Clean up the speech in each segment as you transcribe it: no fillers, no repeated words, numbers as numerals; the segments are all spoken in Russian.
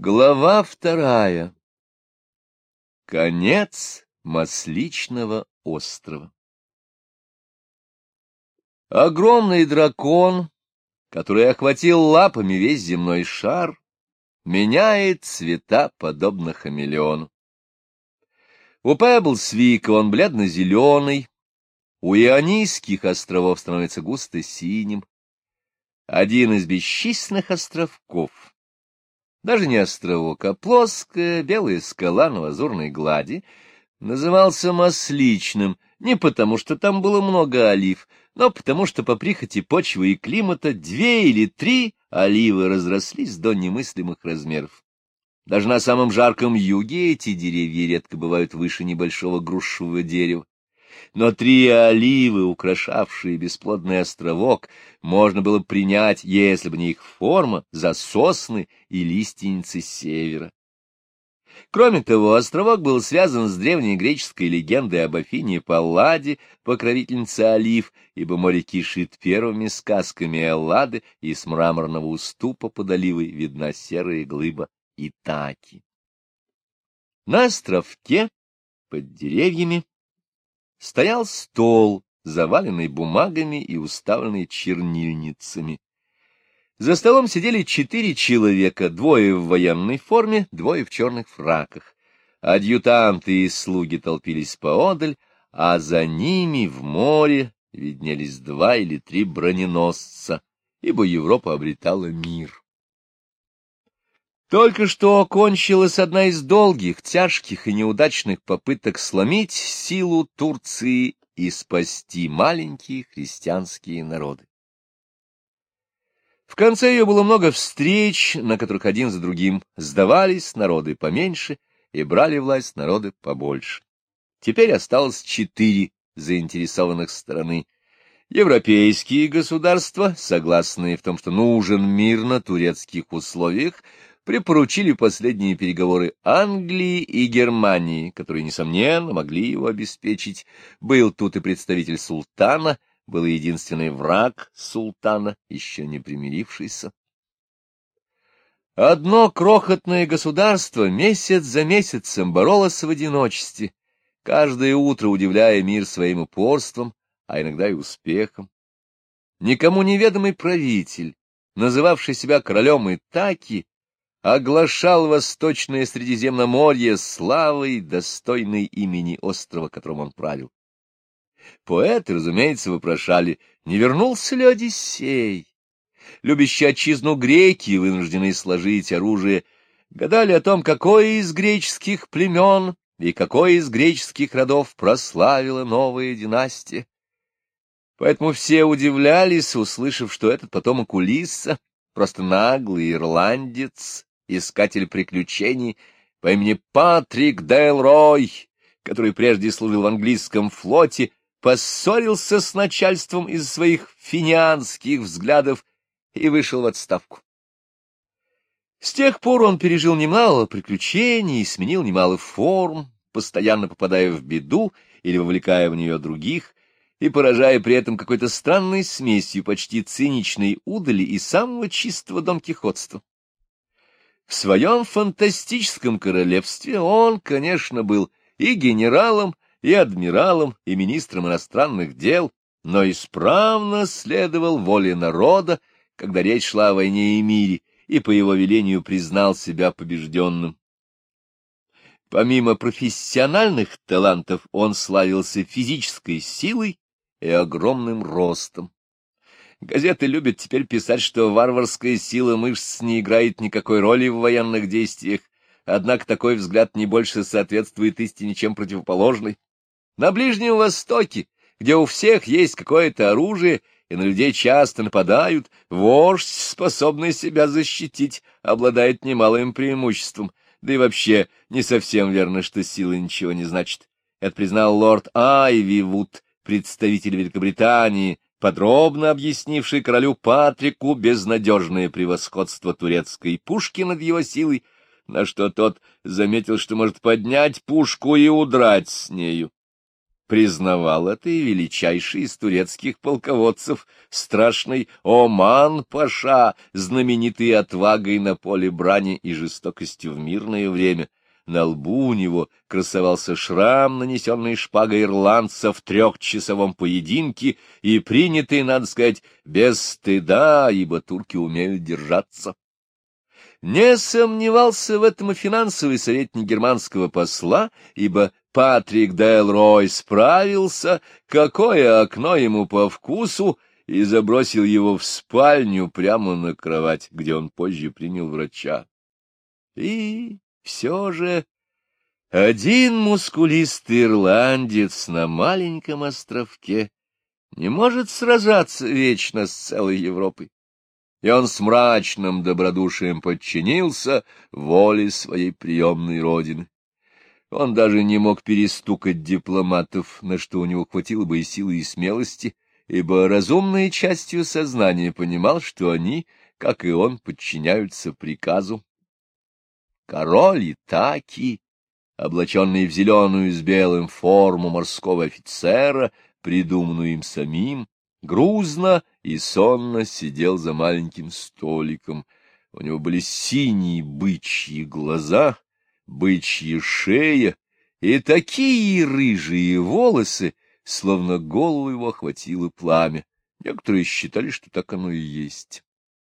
Глава 2. Конец Масличного острова. Огромный дракон, который охватил лапами весь земной шар, меняет цвета, подобно хамелеону. У Пеблсвика он бледно-зеленый, у Ионийских островов становится густо-синим. Один из бесчисленных островков, даже не островок, а плоская белая скала на лазурной глади, назывался Масличным не потому, что там было много олив, но потому, что по прихоти почвы и климата 2 или 3 оливы разрослись до немыслимых размеров. Даже на самом жарком юге эти деревья редко бывают выше небольшого грушевого дерева. Но 3 оливы, украшавшие бесплодный островок, можно было принять, если бы не их форма, за сосны и лиственницы севера. Кроме того, островок был связан с древней греческой легендой об Афине Палладе, покровительнице олив, ибо море кишит первыми сказками Эллады, и с мраморного уступа под оливой видна серая глыба Итаки. На островке, под деревьями, стоял стол, заваленный бумагами и уставленный чернильницами. За столом сидели 4 человека, 2 в военной форме, 2 в черных фраках. Адъютанты и слуги толпились поодаль, а за ними в море виднелись 2 или 3 броненосца, ибо Европа обретала мир. Только что окончилась одна из долгих, тяжких и неудачных попыток сломить силу Турции и спасти маленькие христианские народы. В конце ее было много встреч, на которых один за другим сдавались народы поменьше и брали власть народы побольше. Теперь осталось 4 заинтересованных стороны. Европейские государства, согласные в том, что нужен мир на турецких условиях, припоручили последние переговоры Англии и Германии, которые, несомненно, могли его обеспечить. Был тут и представитель султана, был и единственный враг султана, еще не примирившийся. Одно крохотное государство месяц за месяцем боролось в одиночестве, каждое утро удивляя мир своим упорством, а иногда и успехом. Никому неведомый правитель, называвший себя королем Итаки, оглашал Восточное Средиземноморье славой, достойной имени острова, которым он правил. Поэты, разумеется, вопрошали, не вернулся ли Одиссей. Любящие отчизну греки, вынужденные сложить оружие, гадали о том, какое из греческих племен и какое из греческих родов прославила новая династия. Поэтому все удивлялись, услышав, что этот потомок Улисса просто наглый ирландец, искатель приключений по имени Патрик Делрой, который прежде служил в английском флоте, поссорился с начальством из своих финианских взглядов и вышел в отставку. С тех пор он пережил немало приключений и сменил немало форм, постоянно попадая в беду или вовлекая в нее других, и поражая при этом какой-то странной смесью почти циничной удали и самого чистого донкихотства. В своем фантастическом королевстве он, конечно, был и генералом, и адмиралом, и министром иностранных дел, но исправно следовал воле народа, когда речь шла о войне и мире, и по его велению признал себя побежденным. Помимо профессиональных талантов, он славился физической силой и огромным ростом. Газеты любят теперь писать, что варварская сила мышц не играет никакой роли в военных действиях, однако такой взгляд не больше соответствует истине, чем противоположный. На Ближнем Востоке, где у всех есть какое-то оружие, и на людей часто нападают, вождь, способный себя защитить, обладает немалым преимуществом. Да и вообще не совсем верно, что сила ничего не значит. Это признал лорд Айвивуд, представитель Великобритании, подробно объяснивший королю Патрику безнадежное превосходство турецкой пушки над его силой, на что тот заметил, что может поднять пушку и удрать с нею. Признавал это и величайший из турецких полководцев, страшный Оман-паша, знаменитый отвагой на поле брани и жестокостью в мирное время. На лбу у него красовался шрам, нанесенный шпагой ирландца в 3-часовом поединке, и принятый, надо сказать, без стыда, ибо турки умеют держаться. Не сомневался в этом и финансовый советник германского посла, ибо Патрик Делрой справился, какое окно ему по вкусу, и забросил его в спальню прямо на кровать, где он позже принял врача. И все же один мускулистый ирландец на маленьком островке не может сражаться вечно с целой Европой. И он с мрачным добродушием подчинился воле своей приемной родины. Он даже не мог перестукать дипломатов, на что у него хватило бы и силы, и смелости, ибо разумной частью сознания понимал, что они, как и он, подчиняются приказу. Король Итаки, облаченный в зеленую с белым форму морского офицера, придуманную им самим, грузно и сонно сидел за маленьким столиком. У него были синие бычьи глаза, бычья шея и такие рыжие волосы, словно голову его охватило пламя. Некоторые считали, что так оно и есть.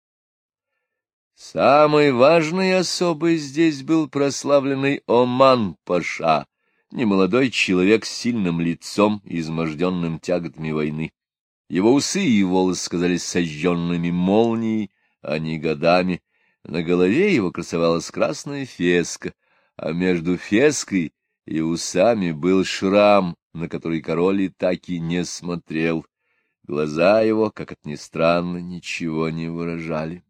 Самой важной особой здесь был прославленный Оман-паша, немолодой человек с сильным лицом, изможденным тяготами войны. Его усы и волосы казались сожженными молнией, а не годами. На голове его красовалась красная феска, а между феской и усами был шрам, на который король Итаки не смотрел. Глаза его, как это ни странно, ничего не выражали.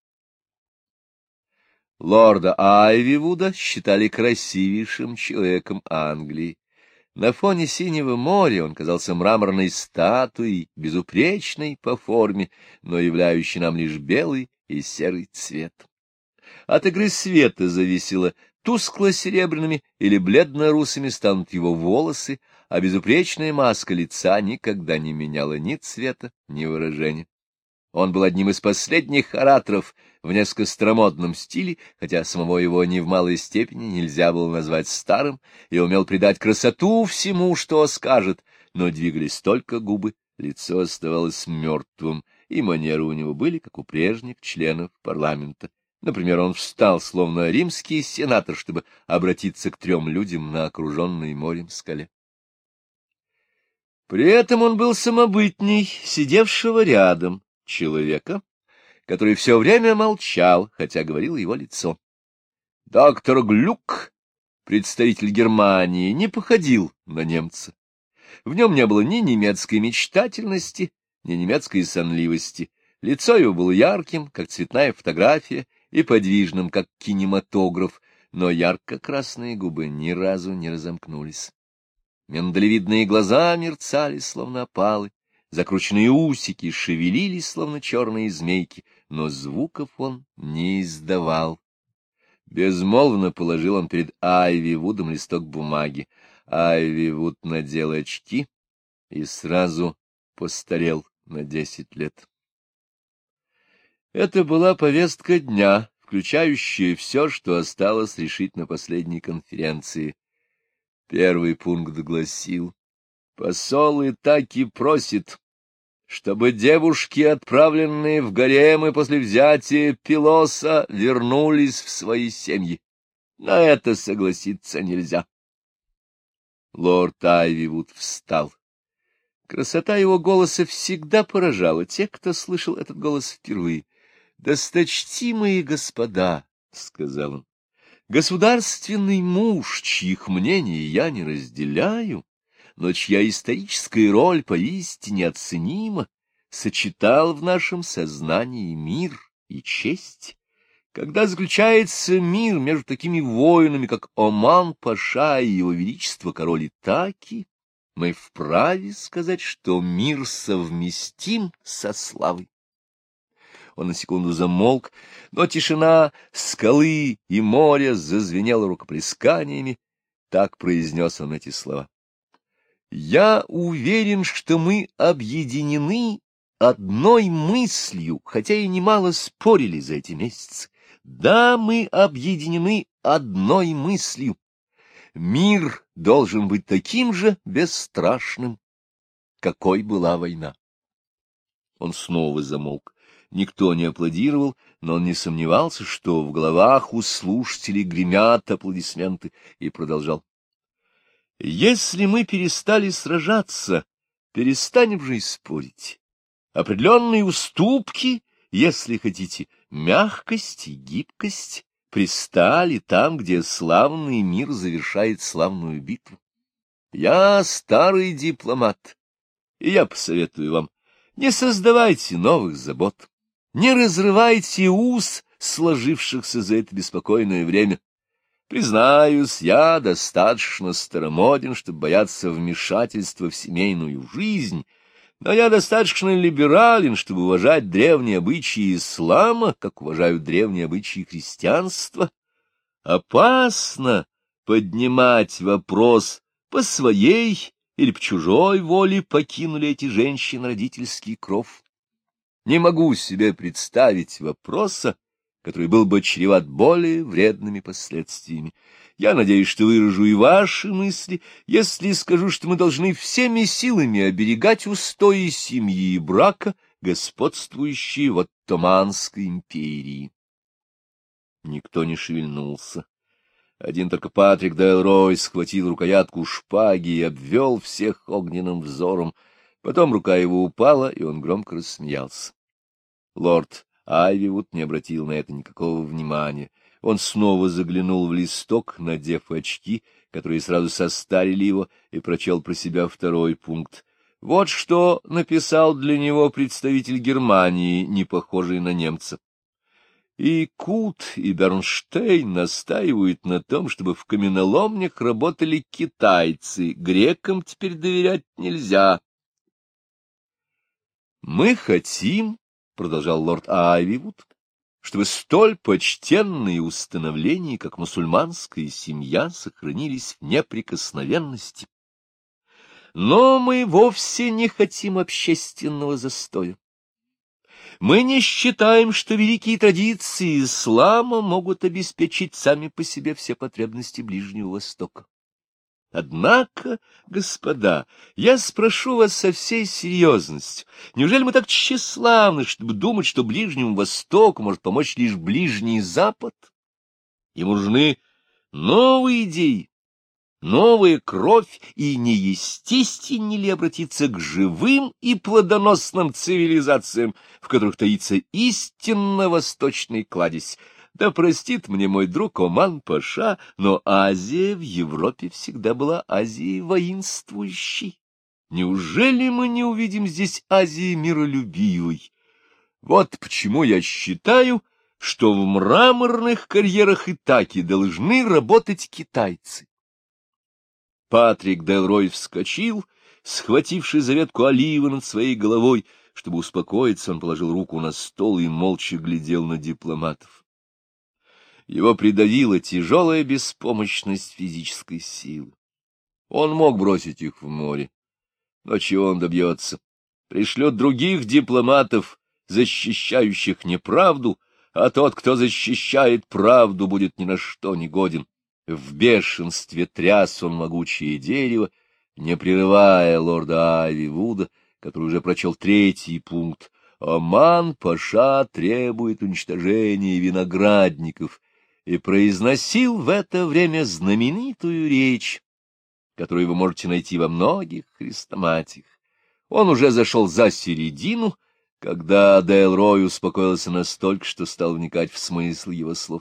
Лорда Айвивуда считали красивейшим человеком Англии. На фоне синего моря он казался мраморной статуей, безупречной по форме, но являющей нам лишь белый и серый цвет. От игры света зависело, тускло-серебряными или бледно-русыми станут его волосы, а безупречная маска лица никогда не меняла ни цвета, ни выражения. Он был одним из последних ораторов в несколько старомодном стиле, хотя самого его ни в малой степени нельзя было назвать старым, и умел придать красоту всему, что скажет, но двигались только губы, лицо оставалось мертвым, и манеры у него были, как у прежних членов парламента. Например, он встал, словно римский сенатор, чтобы обратиться к 3 людям на окруженной морем скале. При этом он был самобытней, сидевшего рядом человека, который все время молчал, хотя говорило его лицо. Доктор Глюк, представитель Германии, не походил на немца. В нем не было ни немецкой мечтательности, ни немецкой сонливости. Лицо его было ярким, как цветная фотография, и подвижным, как кинематограф, но ярко-красные губы ни разу не разомкнулись. Миндалевидные глаза мерцали, словно опалы, закрученные усики шевелились, словно черные змейки, но звуков он не издавал. Безмолвно положил он перед Айвивудом листок бумаги. Айвивуд надел очки и сразу постарел на 10 лет. Это была повестка дня, включающая все, что осталось решить на последней конференции. Первый пункт гласил: посол Итаки просит, чтобы девушки, отправленные в гаремы после взятия Пилоса, вернулись в свои семьи. На это согласиться нельзя. Лорд Айвивуд встал. Красота его голоса всегда поражала тех, кто слышал этот голос впервые. «Досточтимые господа», — сказал он, — «государственный муж, чьих мнений я не разделяю, но чья историческая роль поистине оценима, сочетал в нашем сознании мир и честь. Когда заключается мир между такими воинами, как Оман-паша и его величество король Итаки, мы вправе сказать, что мир совместим со славой». Он на секунду замолк, но тишина скалы и моря зазвенела рукоплесканиями. Так произнес он эти слова. Я уверен, что мы объединены одной мыслью, хотя и немало спорили за эти месяцы. Да, мы объединены одной мыслью. Мир должен быть таким же бесстрашным, какой была война. Он снова замолк. Никто не аплодировал, но он не сомневался, что в головах у слушателей гремят аплодисменты, и продолжал. Если мы перестали сражаться, перестанем же и спорить. Определенные уступки, если хотите, мягкость и гибкость пристали там, где славный мир завершает славную битву. Я старый дипломат, и я посоветую вам, не создавайте новых забот, не разрывайте уз, сложившихся за это беспокойное время. Признаюсь, я достаточно старомоден, чтобы бояться вмешательства в семейную жизнь, но я достаточно либерален, чтобы уважать древние обычаи ислама, как уважают древние обычаи христианства. Опасно поднимать вопрос, по своей или по чужой воле покинули эти женщины родительский кров. Не могу себе представить вопроса, который был бы чреват более вредными последствиями. Я надеюсь, что выражу и ваши мысли, если скажу, что мы должны всеми силами оберегать устои семьи и брака, господствующие в Оттоманской империи. Никто не шевельнулся. Один только Патрик Делрой схватил рукоятку шпаги и обвел всех огненным взором. Потом рука его упала, и он громко рассмеялся. Лорд Айвивуд не обратил на это никакого внимания. Он снова заглянул в листок, надев очки, которые сразу состарили его, и прочел про себя второй пункт. Вот что написал для него представитель Германии, не похожий на немца. И Кут, и Бернштейн настаивают на том, чтобы в каменоломнях работали китайцы. Грекам теперь доверять нельзя. Мы хотим, — продолжал лорд Айвивуд, — чтобы столь почтенные установления, как мусульманская семья, сохранились в неприкосновенности. Но мы вовсе не хотим общественного застоя. Мы не считаем, что великие традиции ислама могут обеспечить сами по себе все потребности Ближнего Востока. Однако, господа, я спрошу вас со всей серьезностью, неужели мы так тщеславны, чтобы думать, что Ближнему Востоку может помочь лишь Ближний Запад? Ему нужны новые идеи, новая кровь, и неестественнее ли обратиться к живым и плодоносным цивилизациям, в которых таится истинно восточный кладезь? Да простит мне мой друг Оман-паша, но Азия в Европе всегда была Азией воинствующей. Неужели мы не увидим здесь Азии миролюбивой? Вот почему я считаю, что в мраморных карьерах Итаки должны работать китайцы. Патрик Делрой вскочил, схвативший за ветку оливы над своей головой. Чтобы успокоиться, он положил руку на стол и молча глядел на дипломатов. Его придавила тяжелая беспомощность физической силы. Он мог бросить их в море, но чего он добьется? Пришлет других дипломатов, защищающих неправду, а тот, кто защищает правду, будет ни на что не годен. В бешенстве тряс он могучее дерево, не прерывая лорда Айвивуда, который уже прочел третий пункт. Оман-паша требует уничтожения виноградников, и произносил в это время знаменитую речь, которую вы можете найти во многих хрестоматиях. Он уже зашел за середину, когда Делрой успокоился настолько, что стал вникать в смысл его слов.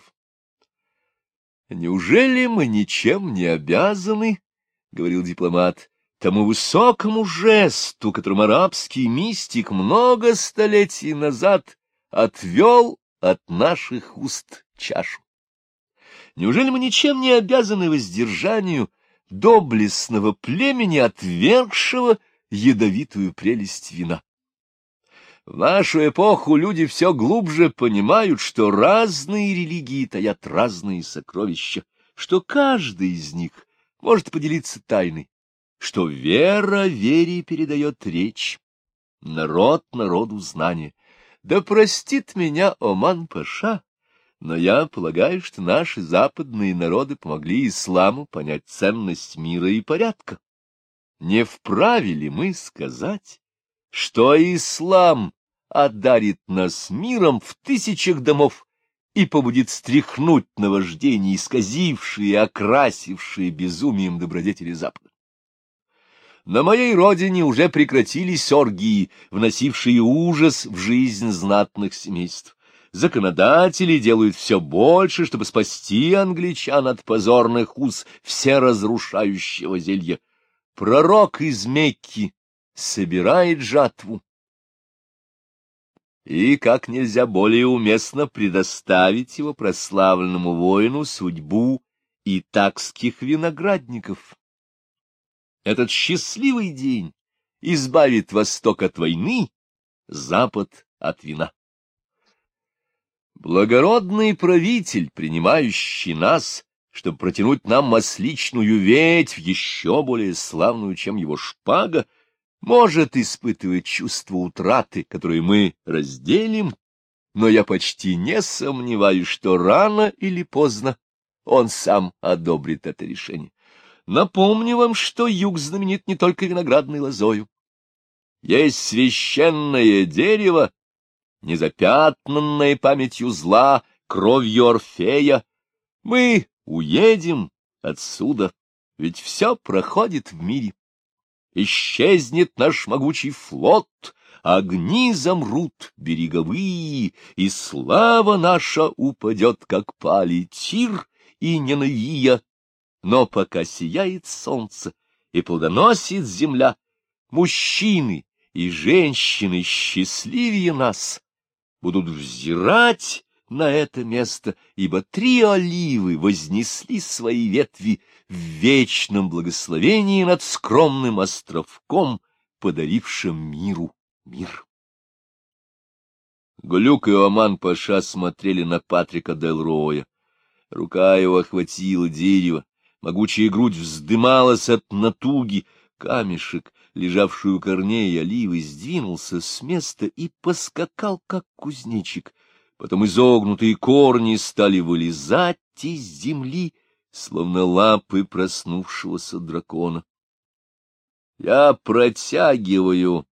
«Неужели мы ничем не обязаны, — говорил дипломат, — тому высокому жесту, которым арабский мистик много столетий назад отвел от наших уст чашу? Неужели мы ничем не обязаны воздержанию доблестного племени, отвергшего ядовитую прелесть вина? В нашу эпоху люди все глубже понимают, что разные религии таят разные сокровища, что каждый из них может поделиться тайной, что вера вере передает речь, народ народу знание. Да простит меня Оман-паша, но я полагаю, что наши западные народы помогли исламу понять ценность мира и порядка. Не вправе ли мы сказать, что ислам одарит нас миром в тысячах домов и побудит стряхнуть наваждения, исказившие и окрасившие безумием добродетели Запада? На моей родине уже прекратились оргии, вносившие ужас в жизнь знатных семейств. Законодатели делают все больше, чтобы спасти англичан от позорных уз всеразрушающего зелья. Пророк из Мекки собирает жатву. И как нельзя более уместно предоставить его прославленному воину судьбу итакских виноградников. Этот счастливый день избавит Восток от войны, Запад от вина. Благородный правитель, принимающий нас, чтобы протянуть нам масличную ветвь, еще более славную, чем его шпага, может испытывать чувство утраты, которое мы разделим, но я почти не сомневаюсь, что рано или поздно он сам одобрит это решение. Напомню вам, что юг знаменит не только виноградной лозою. Есть священное дерево, незапятнанное памятью зла, кровью Орфея. Мы уедем отсюда, ведь все проходит в мире. Исчезнет наш могучий флот, огни замрут береговые, и слава наша упадет, как пали Тир и Ниневия. Но пока сияет солнце и плодоносит земля, мужчины и женщины счастливее нас будут взирать на это место, ибо 3 оливы вознесли свои ветви в вечном благословении над скромным островком, подарившим миру мир. Глюк и Оман-паша смотрели на Патрика Делроя. Рука его охватила дерево, могучая грудь вздымалась от натуги, камешек, лежавший у корней оливы, сдвинулся с места и поскакал, как кузнечик. Потом изогнутые корни стали вылезать из земли, словно лапы проснувшегося дракона. — Я протягиваю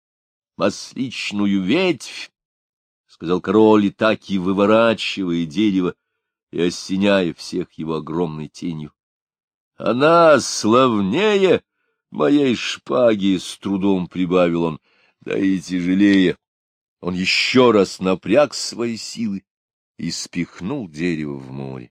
масличную ветвь, — сказал король, и так и выворачивая дерево и осеняя всех его огромной тенью. — Она славнее моей шпаги, — с трудом прибавил он, — да и тяжелее. Он еще раз напряг свои силы и спихнул дерево в море.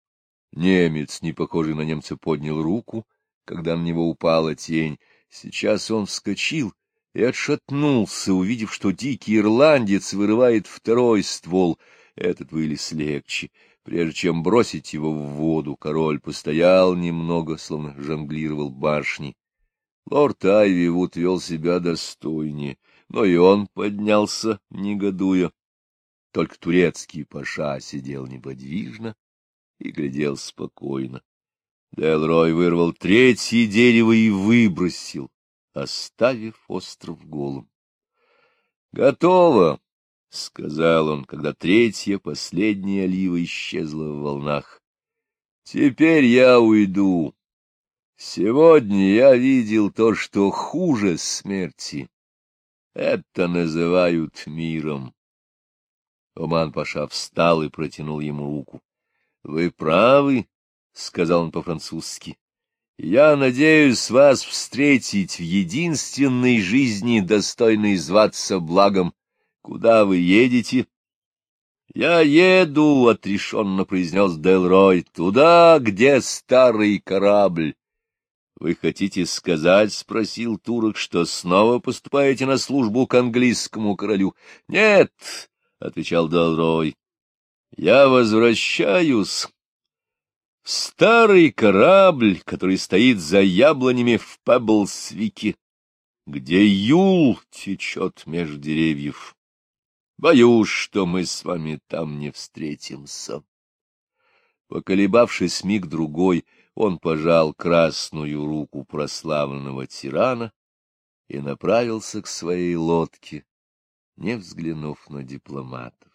Немец, не похожий на немца, поднял руку, когда на него упала тень. Сейчас он вскочил и отшатнулся, увидев, что дикий ирландец вырывает второй ствол. Этот вылез легче. Прежде чем бросить его в воду, король постоял немного, словно жонглировал башней. Лорд Айвивуд вел себя достойнее, но и он поднялся, негодуя. Только турецкий паша сидел неподвижно и глядел спокойно. Делрой вырвал 3-е дерево и выбросил, оставив остров голым. — Готово, — сказал он, когда 3-я, последняя олива исчезла в волнах. — Теперь я уйду. Сегодня я видел то, что хуже смерти. Это называют миром. Оман-паша встал и протянул ему руку. — Вы правы, — сказал он по-французски. — Я надеюсь вас встретить в единственной жизни, достойной зваться благом. Куда вы едете? — Я еду, — отрешенно произнес Делрой, — туда, где старый корабль. — Вы хотите сказать, — спросил турок, — что снова поступаете на службу к английскому королю? — Нет, — отвечал Делрой, — я возвращаюсь в старый корабль, который стоит за яблонями в Пеблсвике, где Юл течет меж деревьев. Боюсь, что мы с вами там не встретимся. Поколебавшись миг-другой, он пожал красную руку прославленного тирана и направился к своей лодке, не взглянув на дипломата.